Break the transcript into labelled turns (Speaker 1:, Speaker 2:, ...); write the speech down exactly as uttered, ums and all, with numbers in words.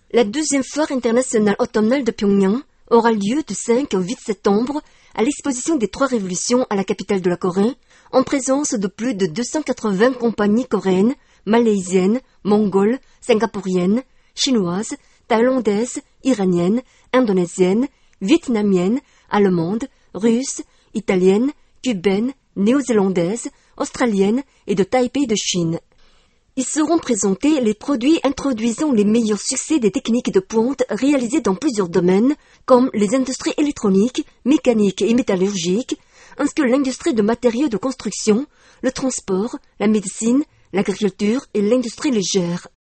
Speaker 1: La deuxième foire internationale automnale de Pyongyang aura lieu du cinq au huit septembre à l'exposition des trois révolutions à la capitale de la Corée, en présence de plus de deux cent quatre-vingts compagnies coréennes, malaisiennes, mongoles, singapouriennes, chinoises, thaïlandaises, iraniennes, indonésiennes, vietnamiennes, allemandes, russes, italiennes, cubaines, néo-zélandaises, australiennes et de Taipei de Chine. Y seront présentés les produits introduisant les meilleurs succès des techniques de pointe réalisées dans plusieurs domaines, comme les industries électroniques, mécaniques et métallurgiques, ainsi que l'industrie de matériaux de construction, le transport, la médecine, l'agriculture et l'industrie légère.